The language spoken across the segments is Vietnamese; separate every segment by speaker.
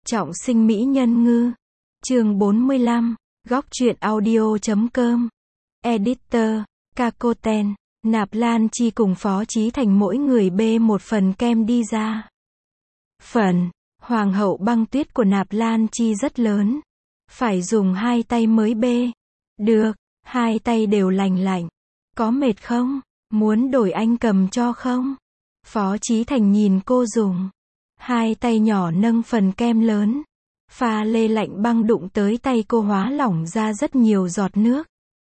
Speaker 1: Trọng sinh mỹ nhân ngư. Chương 45, góc truyện audio.com. Editor, Kakoten, Nạp Lan Chi cùng Phó Chí Thành mỗi người bê một phần kem đi ra. Phần Hoàng hậu băng tuyết của Nạp Lan Chi rất lớn, phải dùng hai tay mới bê được, hai tay đều lành lạnh. Có mệt không? Muốn đổi anh cầm cho không? Phó Chí Thành nhìn cô dùng hai tay nhỏ nâng phần kem lớn. Pha lê lạnh băng đụng tới tay cô hóa lỏng ra rất nhiều giọt nước.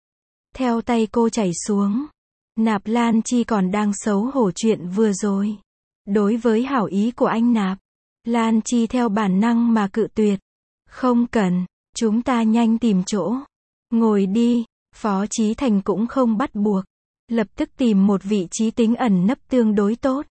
Speaker 1: Theo tay cô chảy xuống. Nạp Lan Chi còn đang xấu hổ chuyện vừa rồi. Đối với hảo ý của anh Nạp Lan Chi theo bản năng mà cự tuyệt. Không cần, chúng ta nhanh tìm chỗ. Ngồi đi, Phó Chí Thành cũng không bắt buộc. Lập tức tìm một vị trí tính ẩn nấp tương đối tốt.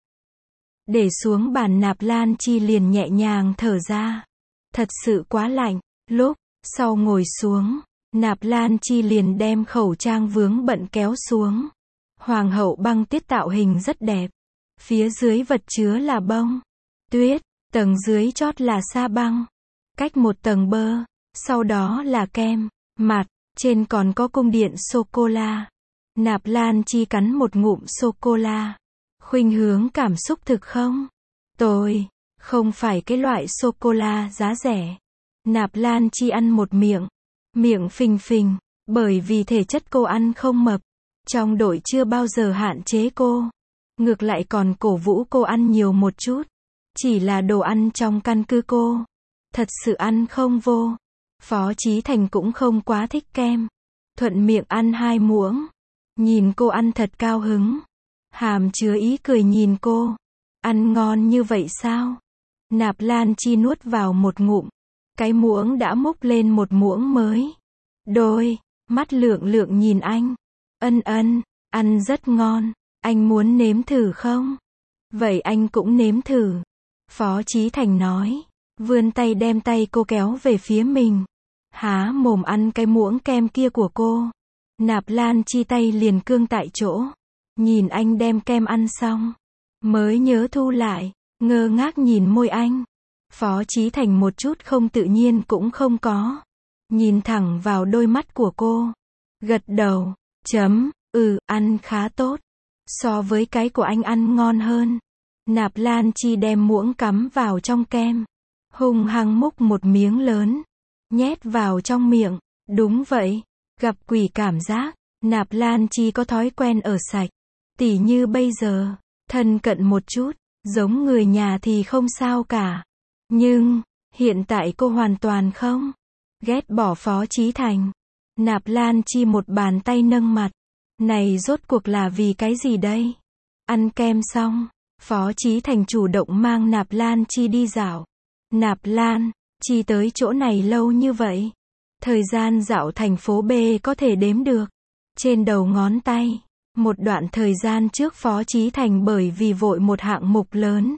Speaker 1: Để xuống bàn Nạp Lan Chi liền nhẹ nhàng thở ra. Thật sự quá lạnh. Lúc sau ngồi xuống, Nạp Lan Chi liền đem khẩu trang vướng bận kéo xuống. Hoàng hậu băng tuyết tạo hình rất đẹp. Phía dưới vật chứa là bông tuyết, tầng dưới chót là sa băng. Cách một tầng bơ, sau đó là kem mặt, trên còn có cung điện sô-cô-la. Nạp Lan Chi cắn một ngụm sô-cô-la. Khuynh hướng cảm xúc thực không? Tôi không phải cái loại sô-cô-la giá rẻ. Nạp Lan Chi ăn một miệng, miệng phình phình, bởi vì thể chất cô ăn không mập. Trong đội chưa bao giờ hạn chế cô, ngược lại còn cổ vũ cô ăn nhiều một chút. Chỉ là đồ ăn trong căn cứ cô thật sự ăn không vô. Phó Chí Thành cũng không quá thích kem, thuận miệng ăn 2 muỗng. Nhìn cô ăn thật cao hứng, hàm chứa ý cười nhìn cô. Ăn ngon như vậy sao? Nạp Lan Chi nuốt vào một ngụm, cái muỗng đã múc lên một muỗng mới. Đôi mắt lượng lượng nhìn anh. Ân, ăn rất ngon, anh muốn nếm thử không? Vậy anh cũng nếm thử. Phó Chí Thành nói, vươn tay đem tay cô kéo về phía mình. Há mồm ăn cái muỗng kem kia của cô. Nạp Lan Chi tay liền cương tại chỗ. Nhìn anh đem kem ăn xong, mới nhớ thu lại, ngơ ngác nhìn môi anh. Phó Chí Thành một chút không tự nhiên cũng không có. Nhìn thẳng vào đôi mắt của cô. Gật đầu, ăn khá tốt. So với cái của anh ăn ngon hơn. Nạp Lan Chi đem muỗng cắm vào trong kem. Hung hăng múc một miếng lớn. Nhét vào trong miệng. Đúng vậy, gặp quỷ cảm giác. Nạp Lan Chi có thói quen ở sạch. Tỉ như bây giờ, thân cận một chút, giống người nhà thì không sao cả. Nhưng, hiện tại cô hoàn toàn không ghét bỏ Phó Chí Thành. Nạp Lan Chi một bàn tay nâng mặt. Này rốt cuộc là vì cái gì đây? Ăn kem xong, Phó Chí Thành chủ động mang Nạp Lan Chi đi dạo. Nạp Lan Chi tới chỗ này lâu như vậy. Thời gian dạo thành phố B có thể đếm được trên đầu ngón tay. Một đoạn thời gian trước Phó Chí Thành bởi vì vội một hạng mục lớn,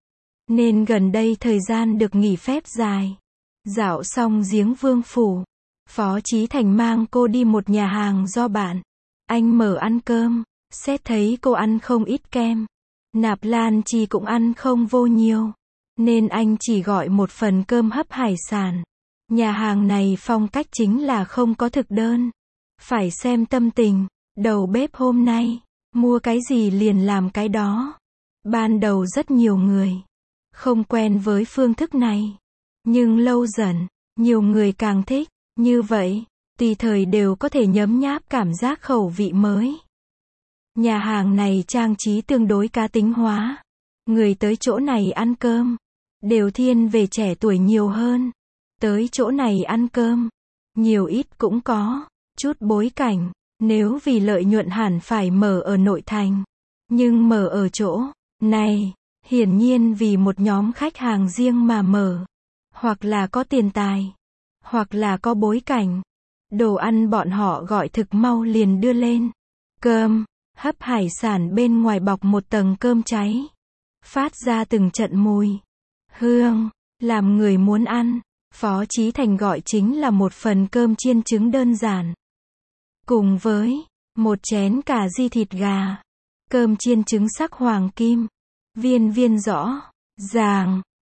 Speaker 1: nên gần đây thời gian được nghỉ phép dài. Dạo xong Giếng Vương Phủ, Phó Chí Thành mang cô đi một nhà hàng do bạn anh mở ăn cơm. Xét thấy cô ăn không ít kem, Nạp Lan Chi cũng ăn không vô nhiều, nên anh chỉ gọi một phần cơm hấp hải sản. Nhà hàng này phong cách chính là không có thực đơn. Phải xem tâm tình, đầu bếp hôm nay mua cái gì liền làm cái đó. Ban đầu rất nhiều người không quen với phương thức này, nhưng lâu dần, nhiều người càng thích. Như vậy, tùy thời đều có thể nhấm nháp cảm giác khẩu vị mới. Nhà hàng này trang trí tương đối cá tính hóa. Người tới chỗ này ăn cơm đều thiên về trẻ tuổi nhiều hơn. Tới chỗ này ăn cơm, nhiều ít cũng có chút bối cảnh. Nếu vì lợi nhuận hẳn phải mở ở nội thành, nhưng mở ở chỗ này, hiển nhiên vì một nhóm khách hàng riêng mà mở. Hoặc là có tiền tài, hoặc là có bối cảnh. Đồ ăn bọn họ gọi thực mau liền đưa lên. Cơm hấp hải sản bên ngoài bọc một tầng cơm cháy, phát ra từng trận mùi hương, làm người muốn ăn. Phó Chí Thành gọi chính là một phần cơm chiên trứng đơn giản, cùng với một chén cà ri thịt gà. Cơm chiên trứng sắc hoàng kim, viên viên rõ ràng,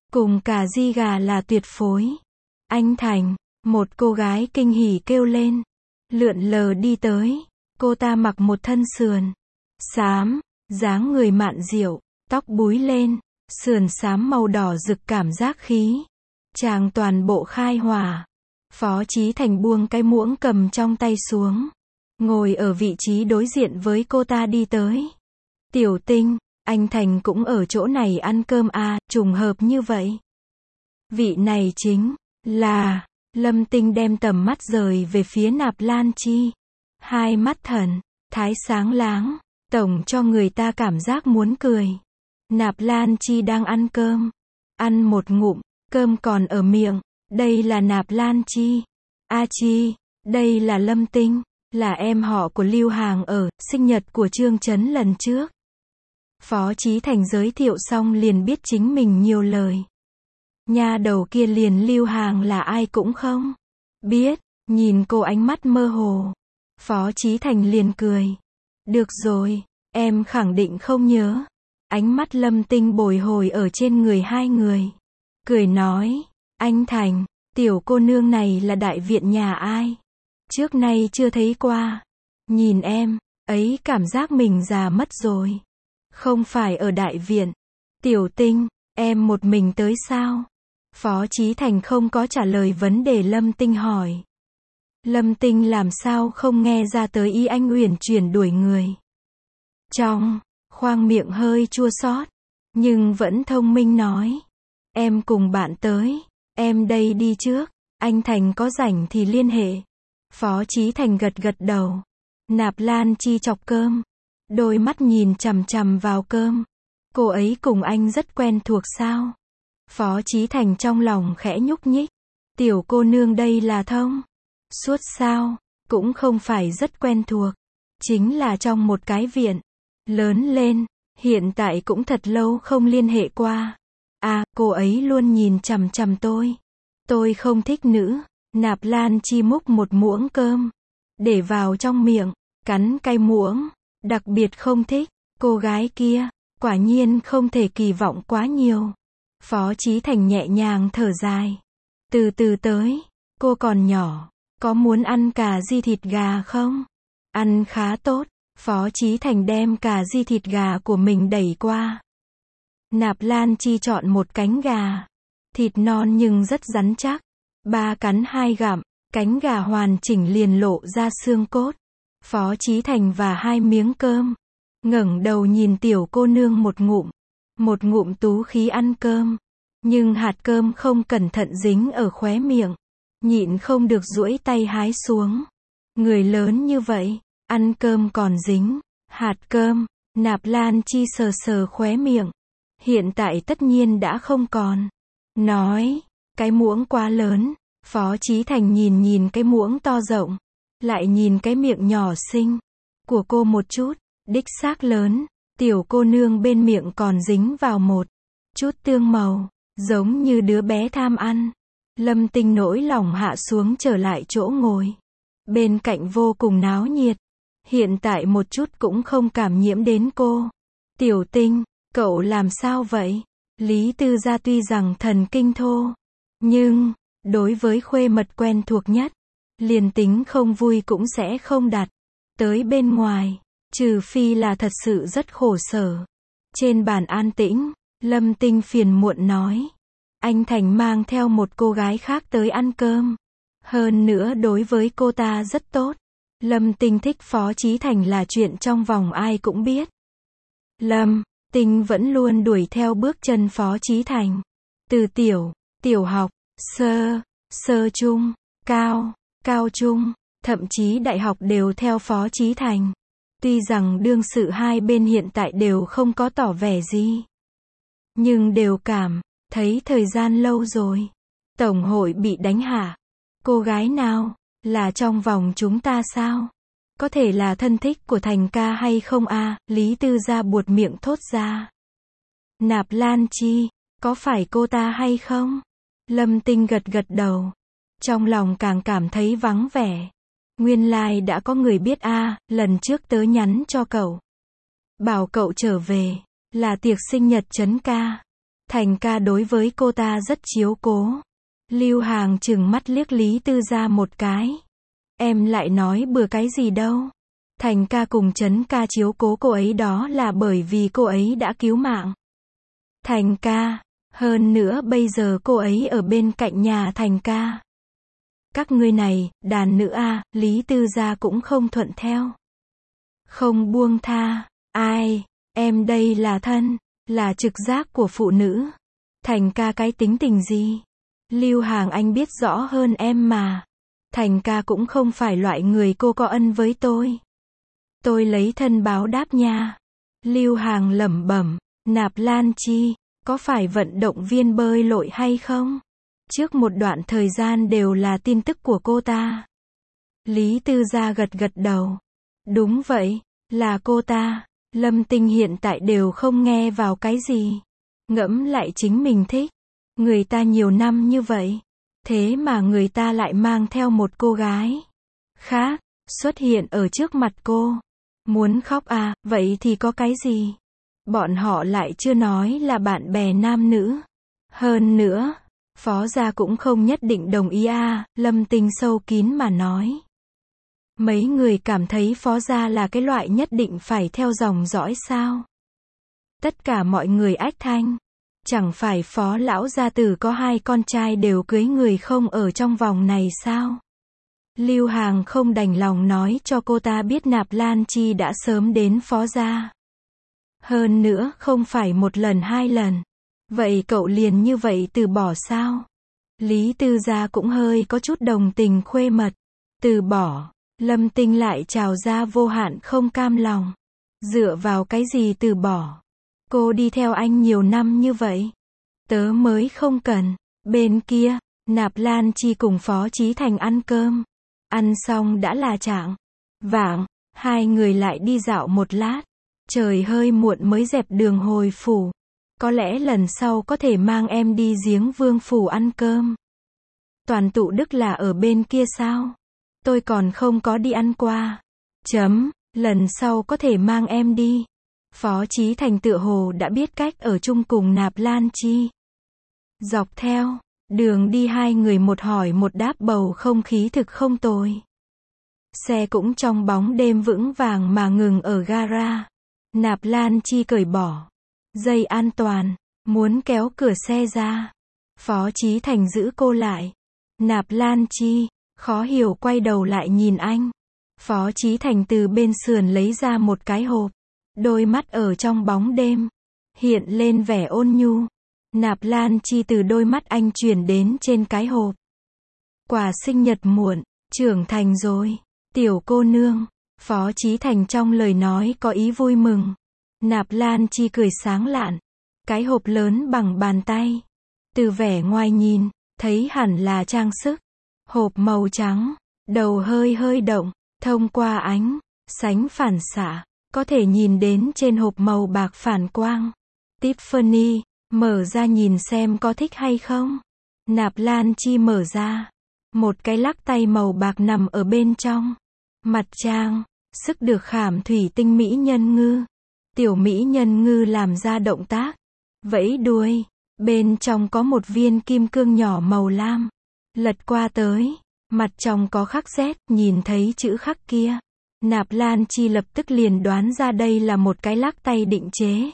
Speaker 1: cùng cà ri gà là tuyệt phối. Anh Thành, một cô gái kinh hỉ kêu lên. Lượn lờ đi tới. Cô ta mặc một thân sườn xám, dáng người mạn diệu, tóc búi lên, sườn xám màu đỏ rực cảm giác khí. Chàng toàn bộ khai hỏa. Phó Chí Thành buông cái muỗng cầm trong tay xuống. Ngồi ở vị trí đối diện với cô ta đi tới. Tiểu Tinh, anh Thành cũng ở chỗ này ăn cơm à, trùng hợp như vậy. Vị này chính là... Lâm Tinh đem tầm mắt rời về phía Nạp Lan Chi. Hai mắt thần thái sáng láng, tổng cho người ta cảm giác muốn cười. Nạp Lan Chi đang ăn cơm. Ăn một ngụm, cơm còn ở miệng. Đây là Nạp Lan Chi. A Chi, đây là Lâm Tinh, là em họ của Lưu Hàng ở sinh nhật của Trương Chấn lần trước. Phó Chí Thành giới thiệu xong liền biết chính mình nhiều lời. Nha đầu kia liền Lưu Hàng là ai cũng không biết, nhìn cô ánh mắt mơ hồ. Phó Chí Thành liền cười. Được rồi, em khẳng định không nhớ. Ánh mắt Lâm Tinh bồi hồi ở trên người hai người. Cười nói, anh Thành, tiểu cô nương này là đại viện nhà ai? Trước nay chưa thấy qua. Nhìn em, ấy cảm giác mình già mất rồi. Không phải ở đại viện. Tiểu Tinh, em một mình tới sao? Phó Chí Thành không có trả lời vấn đề Lâm Tinh hỏi. Lâm Tinh làm sao không nghe ra tới ý anh uyển chuyển đuổi người. Trong khoang miệng hơi chua xót, nhưng vẫn thông minh nói. Em cùng bạn tới, em đây đi trước, anh Thành có rảnh thì liên hệ. Phó Chí Thành gật gật đầu. Nạp Lan Chi chọc cơm, đôi mắt nhìn chằm chằm vào cơm. Cô ấy cùng anh rất quen thuộc sao? Phó Chí Thành trong lòng khẽ nhúc nhích. Tiểu cô nương đây là thông suốt sao? Cũng không phải rất quen thuộc. Chính là trong một cái viện. Lớn lên, hiện tại cũng thật lâu không liên hệ qua. À, cô ấy luôn nhìn chằm chằm tôi. Tôi không thích nữ. Nạp Lan Chi múc một muỗng cơm, để vào trong miệng, cắn cái muỗng. Đặc biệt không thích. Cô gái kia, quả nhiên không thể kỳ vọng quá nhiều. Phó Chí Thành nhẹ nhàng thở dài. Từ từ tới, cô còn nhỏ, có muốn ăn cà ri thịt gà không? Ăn khá tốt. Phó Chí Thành đem cà ri thịt gà của mình đẩy qua. Nạp Lan Chi chọn một cánh gà. Thịt non nhưng rất rắn chắc. 3 cắn 2 gặm, cánh gà hoàn chỉnh liền lộ ra xương cốt. Phó Chí Thành và 2 miếng cơm. Ngẩng đầu nhìn tiểu cô nương một ngụm. Một ngụm tú khí ăn cơm. Nhưng hạt cơm không cẩn thận dính ở khóe miệng. Nhịn không được duỗi tay hái xuống. Người lớn như vậy, ăn cơm còn dính hạt cơm. Nạp Lan Chi sờ sờ khóe miệng. Hiện tại tất nhiên đã không còn. Nói, cái muỗng quá lớn. Phó Chí Thành nhìn nhìn cái muỗng to rộng. Lại nhìn cái miệng nhỏ xinh của cô một chút. Đích xác lớn. Tiểu cô nương bên miệng còn dính vào một chút tương màu. Giống như đứa bé tham ăn. Lâm Tinh nỗi lòng hạ xuống trở lại chỗ ngồi. Bên cạnh vô cùng náo nhiệt. Hiện tại một chút cũng không cảm nhiễm đến cô. Tiểu Tinh, cậu làm sao vậy? Lý Tư Gia tuy rằng thần kinh thô, nhưng, đối với khuê mật quen thuộc nhất, liền tính không vui cũng sẽ không đặt tới bên ngoài, trừ phi là thật sự rất khổ sở. Trên bàn an tĩnh, Lâm Tinh phiền muộn nói. Anh Thành mang theo một cô gái khác tới ăn cơm. Hơn nữa đối với cô ta rất tốt. Lâm Tinh thích Phó Chí Thành là chuyện trong vòng ai cũng biết. Lâm Tinh vẫn luôn đuổi theo bước chân Phó Chí Thành. Từ tiểu học, sơ trung, cao trung, thậm chí đại học đều theo Phó Chí Thành. Tuy rằng đương sự hai bên hiện tại đều không có tỏ vẻ gì, nhưng đều cảm thấy thời gian lâu rồi. Tổng hội bị đánh hạ. Cô gái nào? Là trong vòng chúng ta sao? Có thể là thân thích của Thành ca hay không a? Lý Tư Gia buột miệng thốt ra. Nạp Lan Chi, có phải cô ta hay không? Lâm Tinh gật gật đầu. Trong lòng càng cảm thấy vắng vẻ. Nguyên lai đã có người biết a, lần trước tớ nhắn cho cậu. Bảo cậu trở về, là tiệc sinh nhật Trấn ca. Thành ca đối với cô ta rất chiếu cố. Lưu Hàng trừng mắt liếc Lý Tư Gia một cái. Em lại nói bừa cái gì đâu. Thành ca cùng Trấn ca chiếu cố cô ấy đó là bởi vì cô ấy đã cứu mạng Thành ca. Hơn nữa bây giờ cô ấy ở bên cạnh nhà Thành ca. Các ngươi này, đàn nữ a, Lý Tư Gia cũng không thuận theo. Không buông tha. Ai, em đây là thân, là trực giác của phụ nữ. Thành ca cái tính tình gì? Lưu Hàng anh biết rõ hơn em mà. Thành ca cũng không phải loại người cô có ân với tôi. Tôi lấy thân báo đáp nha. Lưu Hàng lẩm bẩm, Nạp Lan Chi, có phải vận động viên bơi lội hay không? Trước một đoạn thời gian đều là tin tức của cô ta. Lý Tư Gia gật gật đầu. Đúng vậy, là cô ta. Lâm Tinh hiện tại đều không nghe vào cái gì. Ngẫm lại chính mình thích. Người ta nhiều năm như vậy. Thế mà người ta lại mang theo một cô gái khác, xuất hiện ở trước mặt cô. Muốn khóc à, vậy thì có cái gì? Bọn họ lại chưa nói là bạn bè nam nữ. Hơn nữa, Phó gia cũng không nhất định đồng ý à, Lâm Tinh sâu kín mà nói. Mấy người cảm thấy Phó gia là cái loại nhất định phải theo dòng dõi sao? Tất cả mọi người ách thanh. Chẳng phải Phó lão gia tử có 2 con trai đều cưới người không ở trong vòng này sao? Lưu Hàng không đành lòng nói cho cô ta biết Nạp Lan Chi đã sớm đến Phó gia. Hơn nữa không phải 1 lần 2 lần. Vậy cậu liền như vậy từ bỏ sao? Lý Tư Gia cũng hơi có chút đồng tình khuê mật. Từ bỏ. Lâm Tinh lại trào ra vô hạn không cam lòng. Dựa vào cái gì từ bỏ? Cô đi theo anh nhiều năm như vậy. Tớ mới không cần. Bên kia, Nạp Lan Chi cùng Phó Chí Thành ăn cơm. Ăn xong đã là chạng vạng, 2 người lại đi dạo một lát. Trời hơi muộn mới dẹp đường hồi phủ. Có lẽ lần sau có thể mang em đi Giếng Vương phủ ăn cơm. Toàn tụ Đức là ở bên kia sao? Tôi còn không có đi ăn qua. Lần sau có thể mang em đi. Phó Chí Thành tựa hồ đã biết cách ở chung cùng Nạp Lan Chi. Dọc theo đường đi 2 người một hỏi một đáp, bầu không khí thực không tồi. Xe cũng trong bóng đêm vững vàng mà ngừng ở gara. Nạp Lan Chi cởi bỏ dây an toàn, muốn kéo cửa xe ra. Phó Chí Thành giữ cô lại. Nạp Lan Chi khó hiểu quay đầu lại nhìn anh. Phó Chí Thành từ bên sườn lấy ra một cái hộp. Đôi mắt ở trong bóng đêm hiện lên vẻ ôn nhu. Nạp Lan Chi từ đôi mắt anh chuyển đến trên cái hộp. Quà sinh nhật muộn, trưởng thành rồi, tiểu cô nương. Phó Chí Thành trong lời nói có ý vui mừng. Nạp Lan Chi cười sáng lạn. Cái hộp lớn bằng bàn tay. Từ vẻ ngoài nhìn, thấy hẳn là trang sức. Hộp màu trắng, đầu hơi hơi động, thông qua ánh sánh phản xạ, có thể nhìn đến trên hộp màu bạc phản quang. Tiffany, mở ra nhìn xem có thích hay không. Nạp Lan Chi mở ra. Một cái lắc tay màu bạc nằm ở bên trong. Mặt trang, sức được khảm thủy tinh mỹ nhân ngư. Tiểu mỹ nhân ngư làm ra động tác vẫy đuôi. Bên trong có một viên kim cương nhỏ màu lam. Lật qua tới, mặt trong có khắc Z, nhìn thấy chữ khắc kia. Nạp Lan Chi lập tức liền đoán ra đây là một cái lắc tay định chế.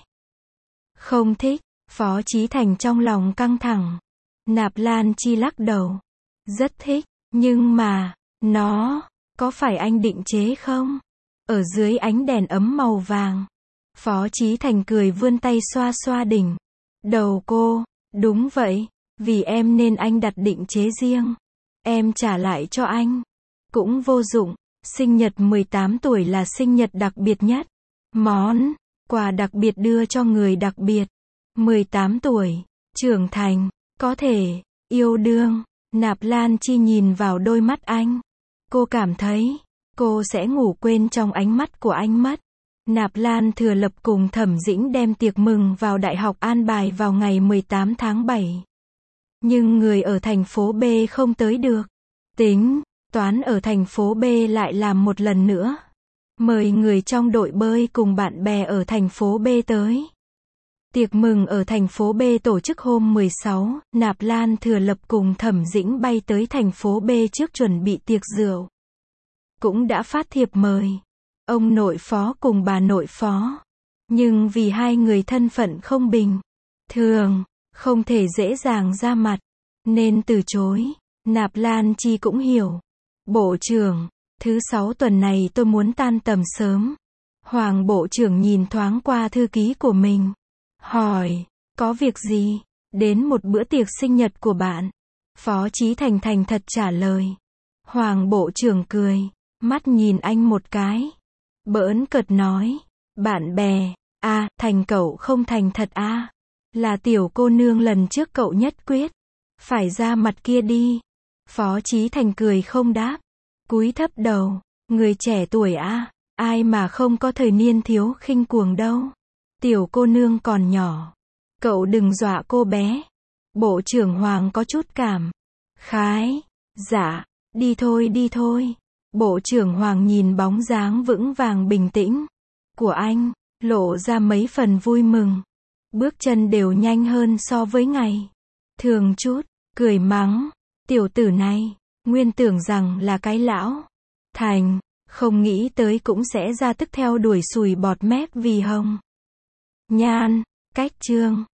Speaker 1: Không thích. Phó Chí Thành trong lòng căng thẳng. Nạp Lan Chi lắc đầu. Rất thích, nhưng mà, nó, có phải anh định chế không? Ở dưới ánh đèn ấm màu vàng. Phó Chí Thành cười vươn tay xoa xoa đỉnh đầu cô. Đúng vậy, vì em nên anh đặt định chế riêng. Em trả lại cho anh. Cũng vô dụng, sinh nhật 18 tuổi là sinh nhật đặc biệt nhất. Món quà đặc biệt đưa cho người đặc biệt. 18 tuổi, trưởng thành, có thể yêu đương. Nạp Lan Chi nhìn vào đôi mắt anh. Cô cảm thấy cô sẽ ngủ quên trong ánh mắt của anh mất. Nạp Lan Thừa Lập cùng Thẩm Dĩnh đem tiệc mừng vào Đại học an bài vào ngày 18 tháng 7. Nhưng người ở thành phố B không tới được. Tính toán ở thành phố B lại làm một lần nữa. Mời người trong đội bơi cùng bạn bè ở thành phố B tới. Tiệc mừng ở thành phố B tổ chức hôm 16, Nạp Lan Thừa Lập cùng Thẩm Dĩnh bay tới thành phố B trước chuẩn bị tiệc rượu. Cũng đã phát thiệp mời ông nội phó cùng bà nội phó. Nhưng vì hai người thân phận không bình thường, không thể dễ dàng ra mặt, nên từ chối. Nạp Lan Chi cũng hiểu. Bộ trưởng, thứ 6 tuần này tôi muốn tan tầm sớm. Hoàng bộ trưởng nhìn thoáng qua thư ký của mình. Hỏi, có việc gì? Đến một bữa tiệc sinh nhật của bạn. Phó Chí Thành thành thật trả lời. Hoàng bộ trưởng cười, mắt nhìn anh một cái. Bỡn cợt nói, bạn bè, Thành cậu không thành thật là tiểu cô nương lần trước cậu nhất quyết. Phải ra mặt kia đi. Phó Chí Thành cười không đáp. Cúi thấp đầu, người trẻ tuổi ai mà không có thời niên thiếu khinh cuồng đâu. Tiểu cô nương còn nhỏ. Cậu đừng dọa cô bé. Bộ trưởng Hoàng có chút cảm khái. Dạ, đi thôi. Bộ trưởng Hoàng nhìn bóng dáng vững vàng bình tĩnh của anh, lộ ra mấy phần vui mừng. Bước chân đều nhanh hơn so với ngày thường chút, cười mắng. Tiểu tử này, nguyên tưởng rằng là cái lão thành, không nghĩ tới cũng sẽ ra tức theo đuổi sùi bọt mép vì hồng nhan, cách chương.